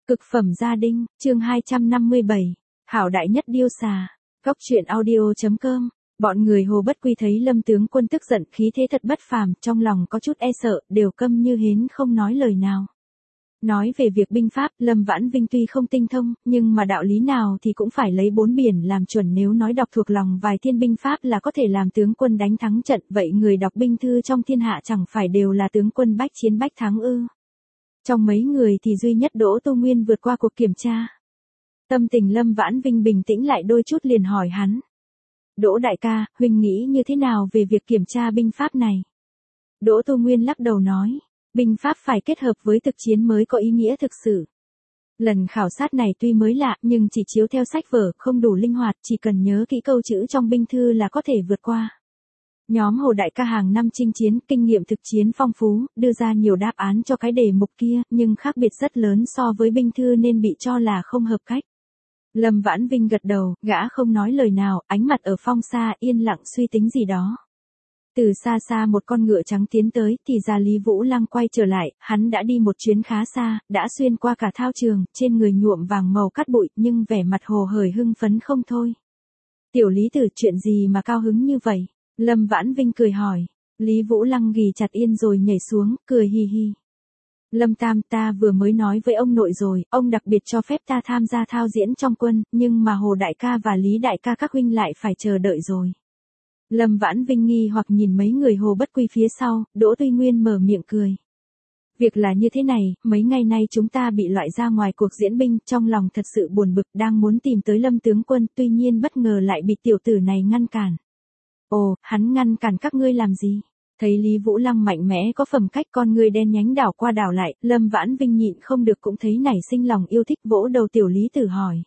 Cực phẩm gia đình, chương 257. Hảo đại nhất điêu xà. Góc truyện audio.com. Bọn người Hồ Bất Quy thấy Lâm tướng quân tức giận, khí thế thật bất phàm, trong lòng có chút e sợ, đều câm như hến không nói lời nào. Nói về việc binh pháp, Lâm Vãn Vinh tuy không tinh thông, nhưng mà đạo lý nào thì cũng phải lấy bốn biển làm chuẩn, nếu nói đọc thuộc lòng vài thiên binh pháp là có thể làm tướng quân đánh thắng trận, vậy người đọc binh thư trong thiên hạ chẳng phải đều là tướng quân bách chiến bách thắng ư? Trong mấy người thì duy nhất Đỗ Tu Nguyên vượt qua cuộc kiểm tra. Tâm tình Lâm Vãn Vinh bình tĩnh lại đôi chút, liền hỏi hắn. Đỗ đại ca, huynh nghĩ như thế nào về việc kiểm tra binh pháp này? Đỗ Tu Nguyên lắc đầu nói, binh pháp phải kết hợp với thực chiến mới có ý nghĩa thực sự. Lần khảo sát này tuy mới lạ nhưng chỉ chiếu theo sách vở, không đủ linh hoạt, chỉ cần nhớ kỹ câu chữ trong binh thư là có thể vượt qua. Nhóm Hồ đại ca hàng năm chinh chiến, kinh nghiệm thực chiến phong phú, đưa ra nhiều đáp án cho cái đề mục kia, nhưng khác biệt rất lớn so với binh thư nên bị cho là không hợp cách. Lâm Vãn Vinh gật đầu, gã không nói lời nào, ánh mặt ở phong xa, yên lặng suy tính gì đó. Từ xa xa một con ngựa trắng tiến tới, thì ra Lý Vũ Lăng quay trở lại, hắn đã đi một chuyến khá xa, đã xuyên qua cả thao trường, trên người nhuộm vàng màu cát bụi, nhưng vẻ mặt hồ hởi hưng phấn không thôi. Tiểu Lý Tử, chuyện gì mà cao hứng như vậy? Lâm Vãn Vinh cười hỏi. Lý Vũ Lăng ghì chặt yên rồi nhảy xuống, cười hi hi. Lâm Tam, ta vừa mới nói với ông nội rồi, ông đặc biệt cho phép ta tham gia thao diễn trong quân, nhưng mà Hồ đại ca và Lý đại ca các huynh lại phải chờ đợi rồi. Lâm Vãn Vinh nghi hoặc nhìn mấy người Hồ Bất Quy phía sau, Đỗ Tuy Nguyên mở miệng cười. Việc là như thế này, mấy ngày nay chúng ta bị loại ra ngoài cuộc diễn binh, trong lòng thật sự buồn bực, đang muốn tìm tới Lâm tướng quân, tuy nhiên bất ngờ lại bị tiểu tử này ngăn cản. Ồ, hắn ngăn cản các ngươi làm gì? Thấy Lý Vũ Lăng mạnh mẽ có phẩm cách, con người đen nhánh đảo qua đảo lại, Lâm Vãn Vinh nhịn không được cũng thấy nảy sinh lòng yêu thích, vỗ đầu tiểu Lý Tử hỏi.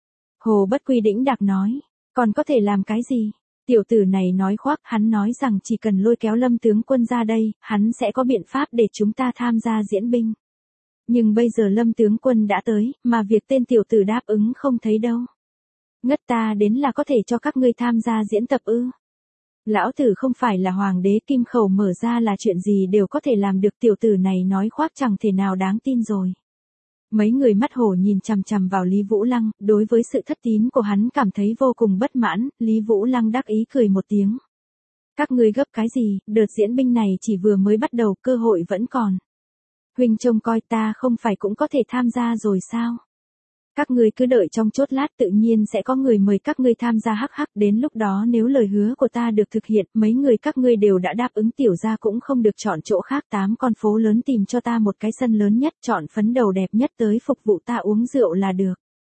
Hồ Bất Quy đĩnh đạc nói, còn có thể làm cái gì? Tiểu tử này nói khoác, hắn nói rằng chỉ cần lôi kéo Lâm tướng quân ra đây, hắn sẽ có biện pháp để chúng ta tham gia diễn binh. Nhưng bây giờ Lâm tướng quân đã tới, mà việc tên tiểu tử đáp ứng không thấy đâu. Ngất ta đến là có thể cho các ngươi tham gia diễn tập ư? Lão tử không phải là hoàng đế, kim khẩu mở ra là chuyện gì đều có thể làm được, tiểu tử này nói khoác chẳng thể nào đáng tin rồi. Mấy người mắt hổ nhìn chằm chằm vào Lý Vũ Lăng, đối với sự thất tín của hắn cảm thấy vô cùng bất mãn, Lý Vũ Lăng đắc ý cười một tiếng. Các ngươi gấp cái gì, đợt diễn binh này chỉ vừa mới bắt đầu, cơ hội vẫn còn. Huynh trông coi, ta không phải cũng có thể tham gia rồi sao? Các ngươi cứ đợi trong chốt lát, tự nhiên sẽ có người mời các ngươi tham gia hắc hắc, đến lúc đó nếu lời hứa của ta được thực hiện, mấy người các ngươi đều đã đáp ứng, tiểu gia cũng không được chọn chỗ khác, 8 con phố lớn tìm cho ta một cái sân lớn nhất, chọn phấn đầu đẹp nhất tới phục vụ ta uống rượu là được.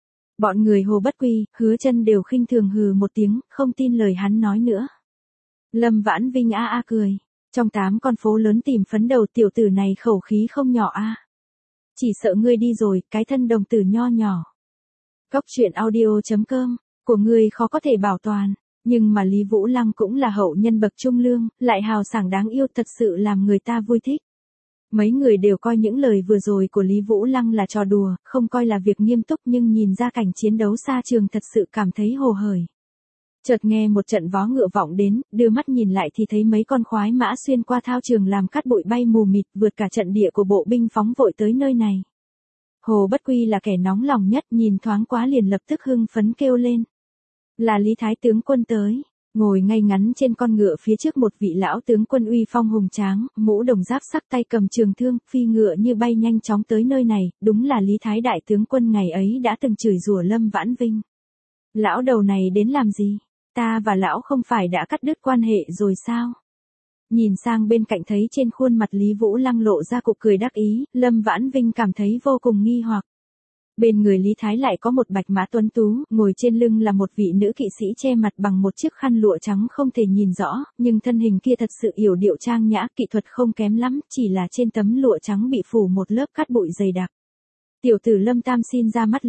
Bọn người Hồ Bất Quy, Hứa Chân đều khinh thường hừ một tiếng, không tin lời hắn nói nữa. Lâm Vãn Vinh a a cười, trong 8 con phố lớn tìm phấn đầu, tiểu tử này khẩu khí không nhỏ a. Chỉ sợ ngươi đi rồi, cái thân đồng tử nho nhỏ. Góc truyện audio.com, của ngươi khó có thể bảo toàn, nhưng mà Lý Vũ Lăng cũng là hậu nhân bậc trung lương, lại hào sảng đáng yêu, thật sự làm người ta vui thích. Mấy người đều coi những lời vừa rồi của Lý Vũ Lăng là trò đùa, không coi là việc nghiêm túc, nhưng nhìn ra cảnh chiến đấu xa trường thật sự cảm thấy hồ hởi. Chợt nghe một trận vó ngựa vọng đến, đưa mắt nhìn lại thì thấy mấy con khoái mã xuyên qua thao trường làm cát bụi bay mù mịt, vượt cả trận địa của bộ binh phóng vội tới nơi này. Hồ Bất Quy là kẻ nóng lòng nhất, nhìn thoáng quá liền lập tức hưng phấn kêu lên. Là Lý Thái tướng quân tới, ngồi ngay ngắn trên con ngựa phía trước một vị lão tướng quân uy phong hùng tráng, mũ đồng giáp sắc, tay cầm trường thương, phi ngựa như bay nhanh chóng tới nơi này, đúng là Lý Thái đại tướng quân ngày ấy đã từng chửi rủa Lâm Vãn Vinh. Lão đầu này đến làm gì? Ta và lão không phải đã cắt đứt quan hệ rồi sao? Nhìn sang bên cạnh thấy trên khuôn mặt Lý Vũ Lăng lộ ra cục cười đắc ý, Lâm Vãn Vinh cảm thấy vô cùng nghi hoặc. Bên người Lý Thái lại có một bạch mã tuấn tú, ngồi trên lưng là một vị nữ kỵ sĩ che mặt bằng một chiếc khăn lụa trắng không thể nhìn rõ, nhưng thân hình kia thật sự yểu điệu trang nhã, kỹ thuật không kém lắm, chỉ là trên tấm lụa trắng bị phủ một lớp cát bụi dày đặc. Tiểu tử Lâm Tam xin ra mắt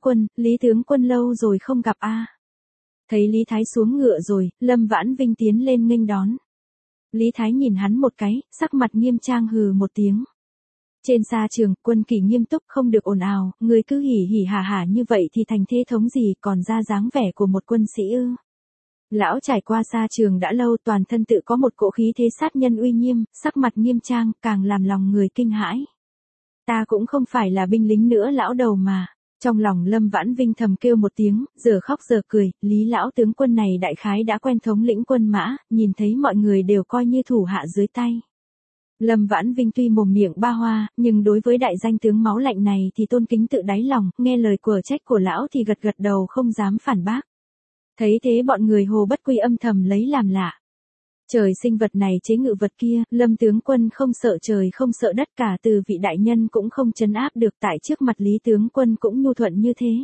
Lý tướng quân lâu rồi không gặp a. Thấy Lý Thái xuống ngựa rồi, Lâm Vãn Vinh tiến lên nghênh đón. Lý Thái nhìn hắn một cái, sắc mặt nghiêm trang hừ một tiếng. Trên xa trường, quân kỷ nghiêm túc không được ồn ào, người cứ hỉ hỉ hả hả như vậy thì thành thế thống gì, còn ra dáng vẻ của một quân sĩ ư? Lão trải qua xa trường đã lâu, toàn thân tự có một cỗ khí thế sát nhân uy nghiêm, sắc mặt nghiêm trang, càng làm lòng người kinh hãi. Ta cũng không phải là binh lính nữa lão đầu mà. Trong lòng Lâm Vãn Vinh thầm kêu một tiếng, giờ khóc giờ cười, Lý lão tướng quân này đại khái đã quen thống lĩnh quân mã, nhìn thấy mọi người đều coi như thủ hạ dưới tay. Lâm Vãn Vinh tuy mồm miệng ba hoa, nhưng đối với đại danh tướng máu lạnh này thì tôn kính tự đáy lòng, nghe lời của trách của lão thì gật gật đầu không dám phản bác. Thấy thế bọn người Hồ Bất Quy âm thầm lấy làm lạ. Trời sinh vật này chế ngự vật kia, Lâm tướng quân không sợ trời không sợ đất, cả từ vị đại nhân cũng không trấn áp được, tại trước mặt Lý tướng quân cũng nhu thuận như thế.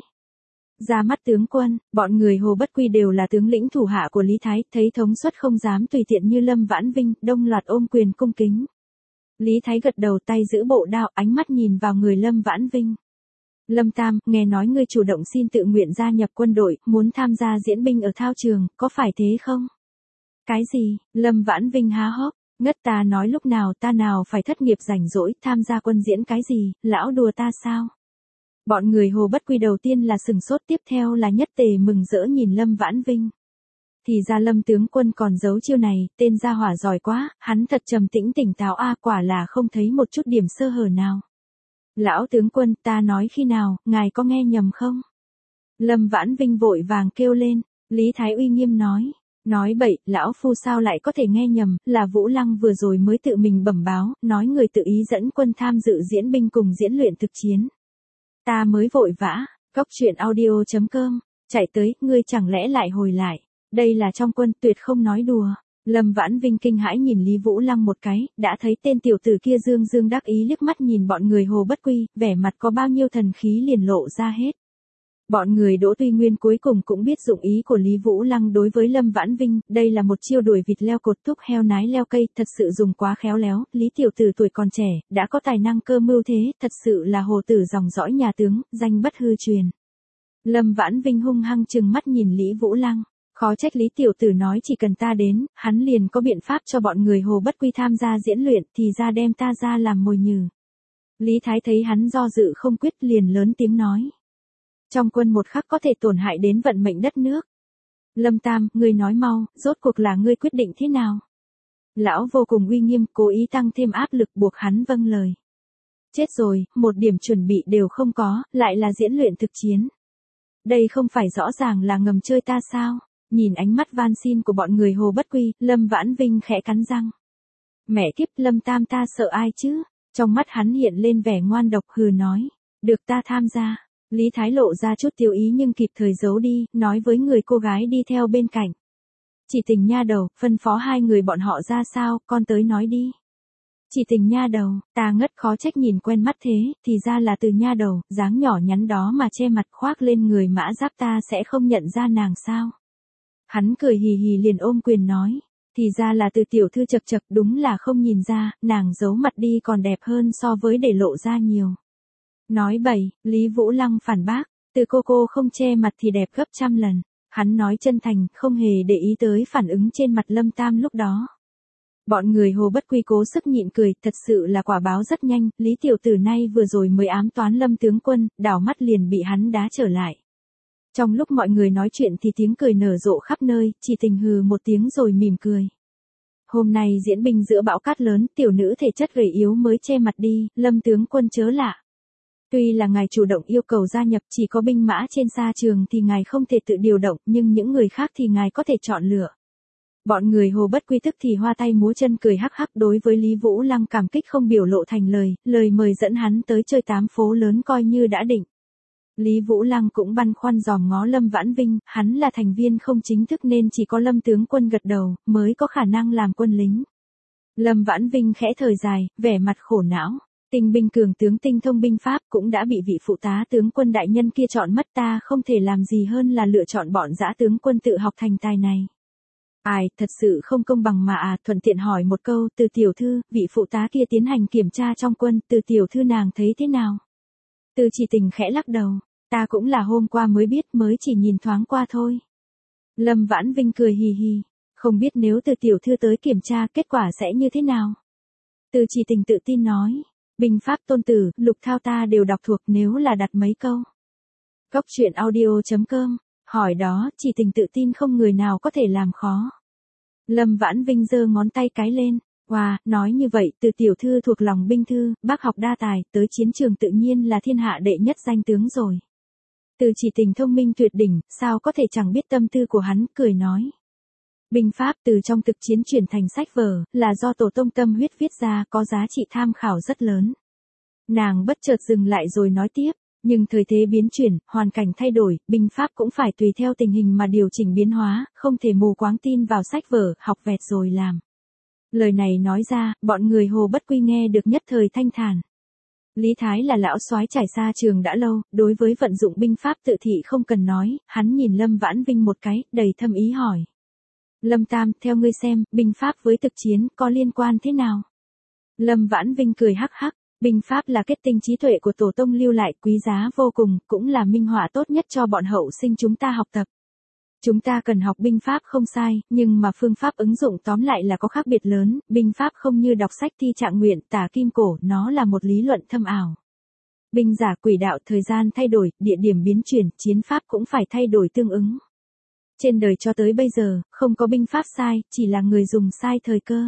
Ra mắt tướng quân, bọn người Hồ Bất Quy đều là tướng lĩnh thủ hạ của Lý Thái, thấy thống suất không dám tùy tiện như Lâm Vãn Vinh, đông loạt ôm quyền cung kính. Lý Thái gật đầu, tay giữ bộ đao, ánh mắt nhìn vào người Lâm Vãn Vinh. Lâm Tam, nghe nói ngươi chủ động xin tự nguyện gia nhập quân đội, muốn tham gia diễn binh ở thao trường, có phải thế không? Cái gì? Lâm Vãn Vinh há hốc, ngất, ta nói lúc nào ta nào phải thất nghiệp rảnh rỗi, tham gia quân diễn cái gì, lão đùa ta sao? Bọn người Hồ Bất Quy đầu tiên là sừng sốt, tiếp theo là nhất tề mừng rỡ nhìn Lâm Vãn Vinh. Thì ra Lâm tướng quân còn giấu chiêu này, tên gia hỏa giỏi quá, hắn thật trầm tĩnh tỉnh táo quả là không thấy một chút điểm sơ hở nào. Lão tướng quân, ta nói khi nào, ngài có nghe nhầm không? Lâm Vãn Vinh vội vàng kêu lên, Lý Thái uy nghiêm nói bậy, lão phu sao lại có thể nghe nhầm, là Vũ Lăng vừa rồi mới tự mình bẩm báo, nói người tự ý dẫn quân tham dự diễn binh cùng diễn luyện thực chiến. Ta mới vội vã, Goctruyện.audio.com, chạy tới, ngươi chẳng lẽ lại hồi lại, đây là trong quân, tuyệt không nói đùa. Lâm Vãn Vinh kinh hãi nhìn Lý Vũ Lăng một cái, đã thấy tên tiểu tử kia dương dương đắc ý liếc mắt nhìn bọn người Hồ Bất Quy, vẻ mặt có bao nhiêu thần khí liền lộ ra hết. Bọn người Đỗ Tuy Nguyên cuối cùng cũng biết dụng ý của Lý Vũ Lăng đối với Lâm Vãn Vinh, đây là một chiêu đuổi vịt leo cột, thúc heo nái leo cây, thật sự dùng quá khéo léo, Lý tiểu tử tuổi còn trẻ, đã có tài năng cơ mưu thế, thật sự là hồ tử dòng dõi nhà tướng, danh bất hư truyền. Lâm Vãn Vinh hung hăng trừng mắt nhìn Lý Vũ Lăng, khó trách Lý tiểu tử nói chỉ cần ta đến, hắn liền có biện pháp cho bọn người Hồ Bất Quy tham gia diễn luyện, thì ra đem ta ra làm mồi nhử. Lý Thái thấy hắn do dự không quyết liền lớn tiếng nói. Trong quân một khắc có thể tổn hại đến vận mệnh đất nước. Lâm Tam, ngươi nói mau, rốt cuộc là ngươi quyết định thế nào? Lão vô cùng uy nghiêm, cố ý tăng thêm áp lực buộc hắn vâng lời. Chết rồi, một điểm chuẩn bị đều không có, lại là diễn luyện thực chiến. Đây không phải rõ ràng là ngầm chơi ta sao? Nhìn ánh mắt van xin của bọn người Hồ Bất Quy, Lâm Vãn Vinh khẽ cắn răng. Mẹ kiếp, Lâm Tam ta sợ ai chứ? Trong mắt hắn hiện lên vẻ ngoan độc, hừ nói. Được ta tham gia. Lý Thái lộ ra chút tiêu ý nhưng kịp thời giấu đi, nói với người cô gái đi theo bên cạnh. Chỉ Tình nha đầu, phân phó hai người bọn họ ra sao, con tới nói đi. Chỉ Tình nha đầu, ta ngất, khó trách nhìn quen mắt thế, thì ra là Từ nha đầu, dáng nhỏ nhắn đó mà che mặt khoác lên người mã giáp, ta sẽ không nhận ra nàng sao. Hắn cười hì hì liền ôm quyền nói, thì ra là Từ tiểu thư, chật chật, đúng là không nhìn ra, nàng giấu mặt đi còn đẹp hơn so với để lộ ra nhiều. Nói bậy, Lý Vũ Lăng phản bác, Từ cô không che mặt thì đẹp gấp trăm lần. Hắn nói chân thành, không hề để ý tới phản ứng trên mặt Lâm Tam lúc đó. Bọn người Hồ Bất Quy cố sức nhịn cười, thật sự là quả báo rất nhanh, Lý tiểu tử này vừa rồi mới ám toán Lâm tướng quân, đảo mắt liền bị hắn đá trở lại. Trong lúc mọi người nói chuyện thì tiếng cười nở rộ khắp nơi, Chỉ Tình hừ một tiếng rồi mỉm cười. Hôm nay diễn binh giữa bão cát lớn, tiểu nữ thể chất gầy yếu mới che mặt đi, Lâm tướng quân chớ lạ. Tuy là ngài chủ động yêu cầu gia nhập, chỉ có binh mã trên sa trường thì ngài không thể tự điều động, nhưng những người khác thì ngài có thể chọn lựa. Bọn người Hồ Bất Quy tức thì hoa tay múa chân cười hắc hắc, đối với Lý Vũ Lăng cảm kích không biểu lộ thành lời mời dẫn hắn tới chơi tám phố lớn coi như đã định. Lý Vũ Lăng cũng băn khoăn dòm ngó Lâm Vãn Vinh, hắn là thành viên không chính thức nên chỉ có Lâm tướng quân gật đầu, mới có khả năng làm quân lính. Lâm Vãn Vinh khẽ thời dài, vẻ mặt khổ não. Tinh binh cường tướng tinh thông binh pháp cũng đã bị vị phụ tá tướng quân đại nhân kia chọn mất, ta không thể làm gì hơn là lựa chọn bọn dã tướng quân tự học thành tài này. Ai, thật sự không công bằng mà thuận tiện hỏi một câu, Từ tiểu thư, vị phụ tá kia tiến hành kiểm tra trong quân, Từ tiểu thư nàng thấy thế nào? Từ Chỉ Tình khẽ lắc đầu, ta cũng là hôm qua mới biết, mới chỉ nhìn thoáng qua thôi. Lâm Vãn Vinh cười hì hì, không biết nếu Từ tiểu thư tới kiểm tra kết quả sẽ như thế nào? Từ Chỉ Tình tự tin nói. Binh pháp Tôn Tử, Lục Thao ta đều đọc thuộc, nếu là đặt mấy câu. Goctruyện.audio.com, hỏi đó, Chỉ Tình tự tin không người nào có thể làm khó. Lâm Vãn Vinh giơ ngón tay cái lên, Wow, nói như vậy, Từ tiểu thư thuộc lòng binh thư, bác học đa tài, tới chiến trường tự nhiên là thiên hạ đệ nhất danh tướng rồi. Từ Chỉ Tình thông minh tuyệt đỉnh, sao có thể chẳng biết tâm tư của hắn, cười nói. Binh pháp từ trong thực chiến chuyển thành sách vở, là do tổ tông tâm huyết viết ra, có giá trị tham khảo rất lớn. Nàng bất chợt dừng lại rồi nói tiếp, nhưng thời thế biến chuyển, hoàn cảnh thay đổi, binh pháp cũng phải tùy theo tình hình mà điều chỉnh biến hóa, không thể mù quáng tin vào sách vở, học vẹt rồi làm. Lời này nói ra, bọn người Hồ Bất Quy nghe được nhất thời thanh thản. Lý Thái là lão soái trải xa trường đã lâu, đối với vận dụng binh pháp tự thị không cần nói, hắn nhìn Lâm Vãn Vinh một cái, đầy thâm ý hỏi. Lâm Tam, theo ngươi xem, binh pháp với thực chiến có liên quan thế nào? Lâm Vãn Vinh cười hắc hắc, binh pháp là kết tinh trí tuệ của tổ tông lưu lại quý giá vô cùng, cũng là minh họa tốt nhất cho bọn hậu sinh chúng ta học tập. Chúng ta cần học binh pháp không sai, nhưng mà phương pháp ứng dụng tóm lại là có khác biệt lớn, binh pháp không như đọc sách thi trạng nguyện, tả kim cổ, nó là một lý luận thâm ảo. Binh giả quỷ đạo, thời gian thay đổi, địa điểm biến chuyển, chiến pháp cũng phải thay đổi tương ứng. Trên đời cho tới bây giờ, không có binh pháp sai, chỉ là người dùng sai thời cơ.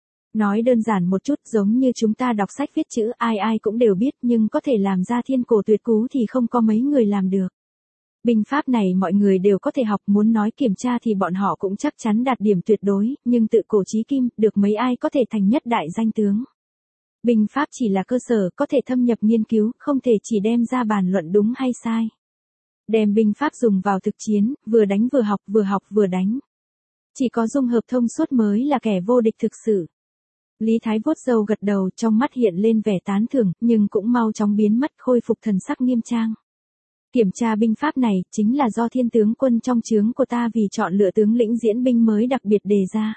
Nói đơn giản một chút, giống như chúng ta đọc sách viết chữ, ai ai cũng đều biết, nhưng có thể làm ra thiên cổ tuyệt cú thì không có mấy người làm được. Binh pháp này mọi người đều có thể học, muốn nói kiểm tra thì bọn họ cũng chắc chắn đạt điểm tuyệt đối, nhưng tự cổ chí kim, được mấy ai có thể thành nhất đại danh tướng. Binh pháp chỉ là cơ sở, có thể thâm nhập nghiên cứu, không thể chỉ đem ra bàn luận đúng hay sai. Đem binh pháp dùng vào thực chiến, vừa đánh vừa học vừa đánh. Chỉ có dung hợp thông suốt mới là kẻ vô địch thực sự. Lý Thái vuốt râu gật đầu, trong mắt hiện lên vẻ tán thưởng, nhưng cũng mau chóng biến mất, khôi phục thần sắc nghiêm trang. Kiểm tra binh pháp này, chính là do thiên tướng quân trong trướng của ta vì chọn lựa tướng lĩnh diễn binh mới đặc biệt đề ra.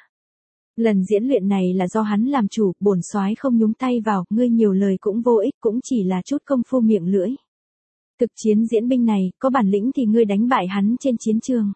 Lần diễn luyện này là do hắn làm chủ, bổn soái không nhúng tay vào, ngươi nhiều lời cũng vô ích, cũng chỉ là chút công phu miệng lưỡi. Thực chiến diễn binh này, có bản lĩnh thì ngươi đánh bại hắn trên chiến trường.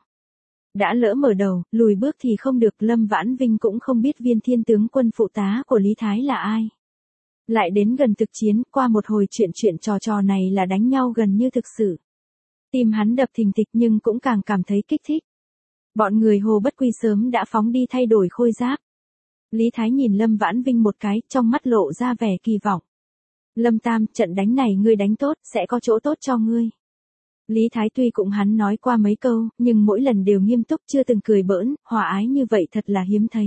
Đã lỡ mở đầu, lùi bước thì không được. Lâm Vãn Vinh cũng không biết viên thiên tướng quân phụ tá của Lý Thái là ai. Lại đến gần thực chiến, qua một hồi chuyện trò này là đánh nhau gần như thực sự. Tim hắn đập thình thịch nhưng cũng càng cảm thấy kích thích. Bọn người Hồ Bất Quy sớm đã phóng đi thay đổi khôi giáp. Lý Thái nhìn Lâm Vãn Vinh một cái, trong mắt lộ ra vẻ kỳ vọng. Lâm Tam, trận đánh này ngươi đánh tốt, sẽ có chỗ tốt cho ngươi. Lý Thái tuy cũng hắn nói qua mấy câu, nhưng mỗi lần đều nghiêm túc, chưa từng cười bỡn, hòa ái như vậy thật là hiếm thấy.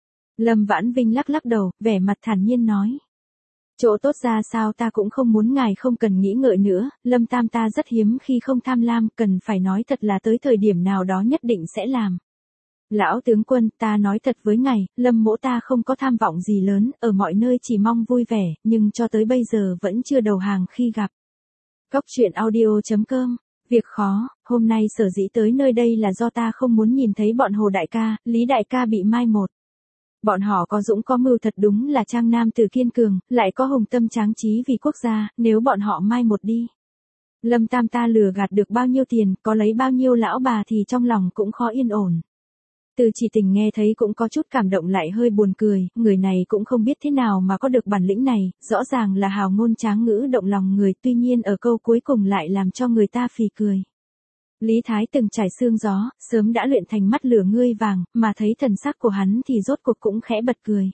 Lâm Vãn Vinh lắc lắc đầu, vẻ mặt thản nhiên nói. Chỗ tốt ra sao ta cũng không muốn, ngài không cần nghĩ ngợi nữa, Lâm Tam ta rất hiếm khi không tham lam, cần phải nói thật là tới thời điểm nào đó nhất định sẽ làm. Lão tướng quân, ta nói thật với ngài, Lâm mỗ ta không có tham vọng gì lớn, ở mọi nơi chỉ mong vui vẻ, nhưng cho tới bây giờ vẫn chưa đầu hàng khi gặp. Góc truyện audio.com. Việc khó, hôm nay sở dĩ tới nơi đây là do ta không muốn nhìn thấy bọn Hồ đại ca, Lý đại ca bị mai một. Bọn họ có dũng có mưu, thật đúng là trang nam tử kiên cường, lại có hùng tâm tráng trí vì quốc gia, nếu bọn họ mai một đi. Lâm Tam ta lừa gạt được bao nhiêu tiền, có lấy bao nhiêu lão bà thì trong lòng cũng khó yên ổn. Từ Chỉ Tình nghe thấy cũng có chút cảm động lại hơi buồn cười, người này cũng không biết thế nào mà có được bản lĩnh này, rõ ràng là hào ngôn tráng ngữ động lòng người, tuy nhiên ở câu cuối cùng lại làm cho người ta phì cười. Lý Thái từng trải xương gió, sớm đã luyện thành mắt lửa ngươi vàng, mà thấy thần sắc của hắn thì rốt cuộc cũng khẽ bật cười.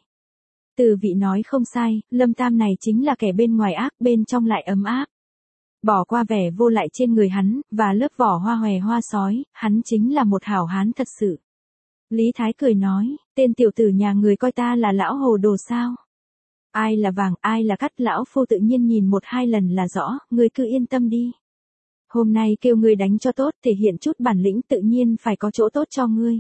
Từ vị nói không sai, Lâm Tam này chính là kẻ bên ngoài ác, bên trong lại ấm áp. Bỏ qua vẻ vô lại trên người hắn, và lớp vỏ hoa hòe hoa sói, hắn chính là một hảo hán thật sự. Lý Thái cười nói, tên tiểu tử nhà người coi ta là lão hồ đồ sao? Ai là vàng, ai là cắt, lão phu tự nhiên nhìn một hai lần là rõ, ngươi cứ yên tâm đi. Hôm nay kêu ngươi đánh cho tốt, thể hiện chút bản lĩnh, tự nhiên phải có chỗ tốt cho ngươi.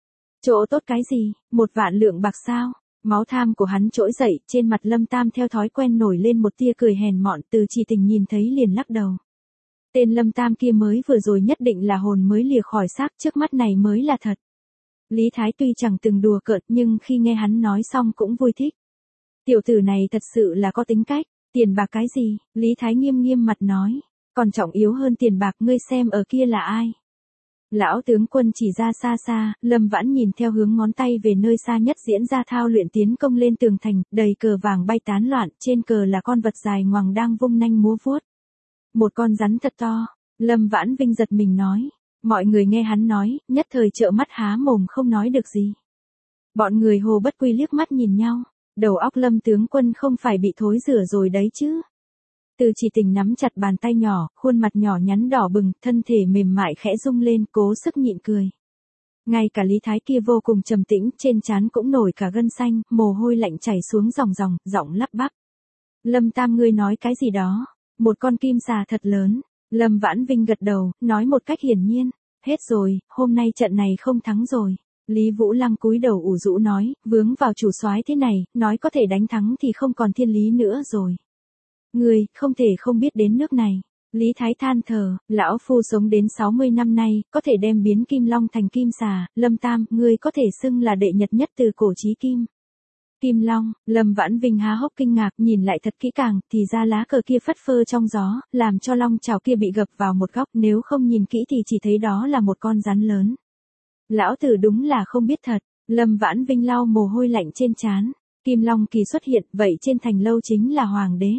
Chỗ tốt cái gì, 1.000.000 lượng bạc sao? Máu tham của hắn trỗi dậy, trên mặt Lâm Tam theo thói quen nổi lên một tia cười hèn mọn, Từ Chỉ Tình nhìn thấy liền lắc đầu. Tên Lâm Tam kia mới vừa rồi nhất định là hồn mới lìa khỏi xác, trước mắt này mới là thật. Lý Thái tuy chẳng từng đùa cợt nhưng khi nghe hắn nói xong cũng vui thích. Tiểu tử này thật sự là có tính cách, tiền bạc cái gì, Lý Thái nghiêm mặt nói, còn trọng yếu hơn tiền bạc, ngươi xem ở kia là ai. Lão tướng quân chỉ ra xa xa, Lâm Vãn nhìn theo hướng ngón tay về nơi xa nhất diễn ra thao luyện tiến công lên tường thành, đầy cờ vàng bay tán loạn, trên cờ là con vật dài ngoằng đang vung nanh múa vuốt. Một con rắn thật to, Lâm Vãn Vinh giật mình nói. Mọi người nghe hắn nói, nhất thời trợn mắt há mồm không nói được gì. Bọn người Hồ Bất Quy liếc mắt nhìn nhau. Đầu óc Lâm tướng quân không phải bị thối rửa rồi đấy chứ. Từ Chỉ Tình nắm chặt bàn tay nhỏ, khuôn mặt nhỏ nhắn đỏ bừng, thân thể mềm mại khẽ rung lên, cố sức nhịn cười. Ngay cả Lý Thái kia vô cùng trầm tĩnh, trên trán cũng nổi cả gân xanh, mồ hôi lạnh chảy xuống ròng ròng, giọng lắp bắp. Lâm Tam ngươi nói cái gì đó? Một con kim xà thật lớn. Lâm Vãn Vinh gật đầu, nói một cách hiển nhiên. Hết rồi, hôm nay trận này không thắng rồi. Lý Vũ Lăng cúi đầu ủ rũ nói, vướng vào chủ soái thế này, nói có thể đánh thắng thì không còn thiên lý nữa rồi. Người, không thể không biết đến nước này. Lý Thái than thở, lão phu sống đến 60 năm nay, có thể đem biến kim long thành kim xà, Lâm Tam, ngươi có thể xưng là đệ nhật nhất từ cổ chí kim. Kim long, Lâm Vãn Vinh há hốc kinh ngạc, nhìn lại thật kỹ càng, thì ra lá cờ kia phất phơ trong gió, làm cho long chảo kia bị gập vào một góc, nếu không nhìn kỹ thì chỉ thấy đó là một con rắn lớn. Lão tử đúng là không biết thật, Lâm Vãn Vinh lau mồ hôi lạnh trên trán. Kim long kỳ xuất hiện, vậy trên thành lâu chính là hoàng đế.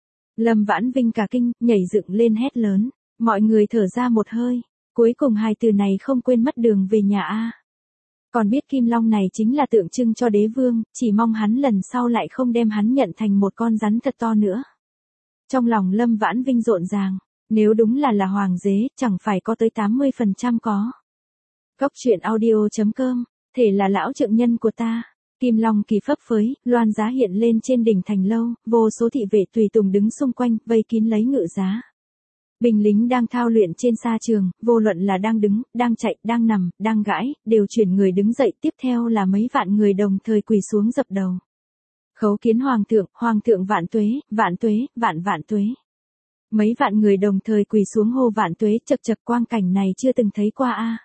Lâm Vãn Vinh cả kinh, nhảy dựng lên hét lớn. Mọi người thở ra một hơi. Cuối cùng hai từ này không quên mất đường về nhà a. Còn biết kim long này chính là tượng trưng cho đế vương, chỉ mong hắn lần sau lại không đem hắn nhận thành một con rắn thật to nữa. Trong lòng Lâm Vãn Vinh rộn ràng. Nếu đúng là hoàng đế, chẳng phải có tới 80% có. Cóc truyện audio.com, thể là lão trượng nhân của ta. Kim long kỳ phấp phới, loan giá hiện lên trên đỉnh thành lâu, vô số thị vệ tùy tùng đứng xung quanh, vây kín lấy ngự giá. Binh lính đang thao luyện trên sa trường, vô luận là đang đứng, đang chạy, đang nằm, đang gãi, đều chuyển người đứng dậy, tiếp theo là mấy vạn người đồng thời quỳ xuống dập đầu. Khấu kiến hoàng thượng vạn tuế, vạn tuế, vạn vạn tuế. Mấy vạn người đồng thời quỳ xuống hô vạn tuế, chậc chậc, quang cảnh này chưa từng thấy qua a.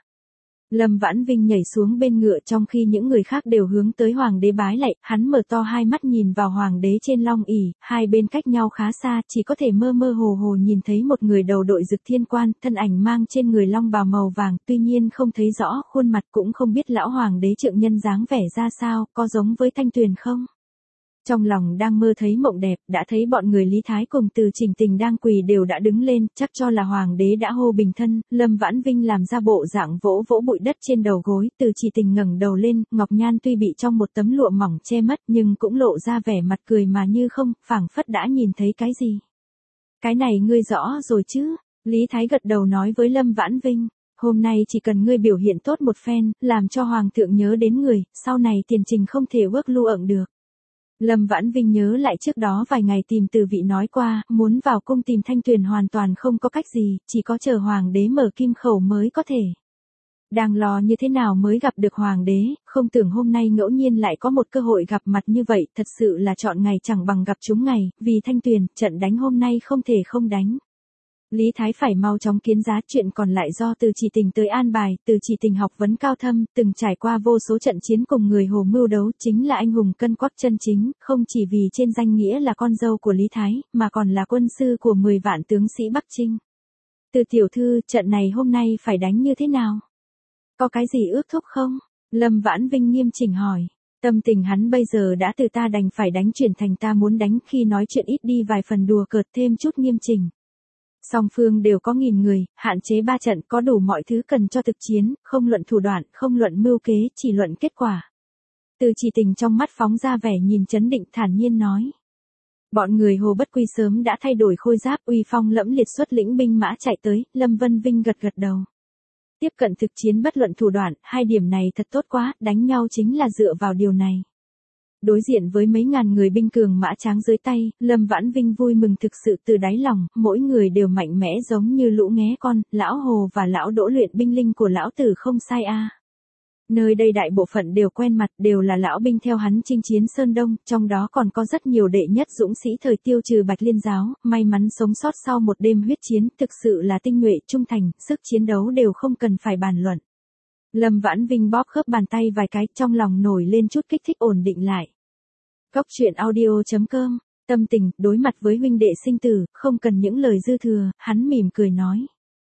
Lâm Vãn Vinh nhảy xuống bên ngựa trong khi những người khác đều hướng tới hoàng đế bái lạy, hắn mở to hai mắt nhìn vào hoàng đế trên long ỷ, hai bên cách nhau khá xa, chỉ có thể mơ mơ hồ hồ nhìn thấy một người đầu đội dực thiên quan, thân ảnh mang trên người long bào màu vàng, tuy nhiên không thấy rõ khuôn mặt, cũng không biết lão hoàng đế trượng nhân dáng vẻ ra sao, có giống với Thanh Tuyền không? Trong lòng đang mơ thấy mộng đẹp, đã thấy bọn người Lý Thái cùng Từ Chỉnh Tình đang quỳ đều đã đứng lên, chắc cho là hoàng đế đã hô bình thân. Lâm Vãn Vinh làm ra bộ dạng vỗ vỗ bụi đất trên đầu gối, Từ Chỉ Tình ngẩng đầu lên, ngọc nhan tuy bị trong một tấm lụa mỏng che mất nhưng cũng lộ ra vẻ mặt cười mà như không, phảng phất đã nhìn thấy cái gì. Cái này ngươi rõ rồi chứ? Lý Thái gật đầu nói với Lâm Vãn Vinh. Hôm nay chỉ cần ngươi biểu hiện tốt một phen, làm cho hoàng thượng nhớ đến người, sau này tiền trình không thể ước lưu ẩn được. Lâm Vãn Vinh nhớ lại trước đó vài ngày tìm Từ Vị nói qua, muốn vào cung tìm Thanh Tuyền hoàn toàn không có cách gì, chỉ có chờ hoàng đế mở kim khẩu mới có thể. Đang lo như thế nào mới gặp được hoàng đế, không tưởng hôm nay ngẫu nhiên lại có một cơ hội gặp mặt như vậy, thật sự là chọn ngày chẳng bằng gặp chúng ngày, vì Thanh Tuyền, trận đánh hôm nay không thể không đánh. Lý Thái phải mau chóng kiến giá, chuyện còn lại do Từ Chỉ Tình tới an bài. Từ Chỉ Tình học vấn cao thâm, từng trải qua vô số trận chiến cùng người Hồ mưu đấu, chính là anh hùng cân quắc chân chính, không chỉ vì trên danh nghĩa là con dâu của Lý Thái, mà còn là quân sư của 10 vạn tướng sĩ Bắc Trinh. Từ tiểu thư, trận này hôm nay phải đánh như thế nào? Có cái gì ước thúc không? Lâm Vãn Vinh nghiêm chỉnh hỏi. Tâm tình hắn bây giờ đã từ ta đành phải đánh chuyển thành ta muốn đánh, khi nói chuyện ít đi vài phần đùa cợt, thêm chút nghiêm chỉnh. Song phương đều có 1000 người, hạn chế 3 trận, có đủ mọi thứ cần cho thực chiến, không luận thủ đoạn, không luận mưu kế, chỉ luận kết quả. Từ Chỉ Tình trong mắt phóng ra vẻ nhìn chấn định, thản nhiên nói. Bọn người Hồ Bất Quy sớm đã thay đổi khôi giáp, uy phong lẫm liệt xuất lĩnh binh mã chạy tới. Lâm Vân Vinh gật gật đầu. Tiếp cận thực chiến bất luận thủ đoạn, hai điểm này thật tốt quá, đánh nhau chính là dựa vào điều này. Đối diện với mấy ngàn người binh cường mã tráng dưới tay, Lâm Vãn Vinh vui mừng thực sự từ đáy lòng, mỗi người đều mạnh mẽ giống như lũ nghé con, lão Hồ và lão Đỗ luyện binh linh của lão tử không sai a. Nơi đây đại bộ phận đều quen mặt, đều là lão binh theo hắn chinh chiến Sơn Đông, trong đó còn có rất nhiều đệ nhất dũng sĩ thời tiêu trừ Bạch Liên giáo, may mắn sống sót sau một đêm huyết chiến, thực sự là tinh nhuệ, trung thành, sức chiến đấu đều không cần phải bàn luận. Lâm Vãn Vinh bóp khớp bàn tay vài cái, trong lòng nổi lên chút kích thích, ổn định lại. Cóc truyện audio.com, tâm tình, đối mặt với huynh đệ sinh tử, không cần những lời dư thừa, hắn mỉm cười nói.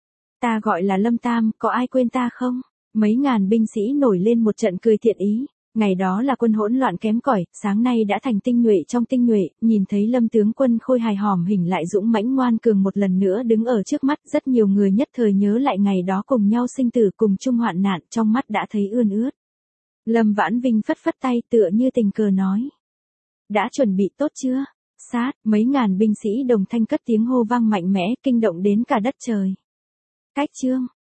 Ta gọi là Lâm Tam, có ai quên ta không? Mấy ngàn binh sĩ nổi lên một trận cười thiện ý. Ngày đó là quân hỗn loạn kém cỏi, sáng nay đã thành tinh nhuệ trong tinh nhuệ, nhìn thấy Lâm tướng quân khôi hài hòm hình lại dũng mãnh ngoan cường một lần nữa đứng ở trước mắt, rất nhiều người nhất thời nhớ lại ngày đó cùng nhau sinh tử cùng chung hoạn nạn, trong mắt đã thấy ươn ướt. Lâm Vãn Vinh phất phất tay tựa như tình cờ nói. Đã chuẩn bị tốt chưa? Sát, mấy ngàn binh sĩ đồng thanh cất tiếng hô vang mạnh mẽ, kinh động đến cả đất trời. Cách chương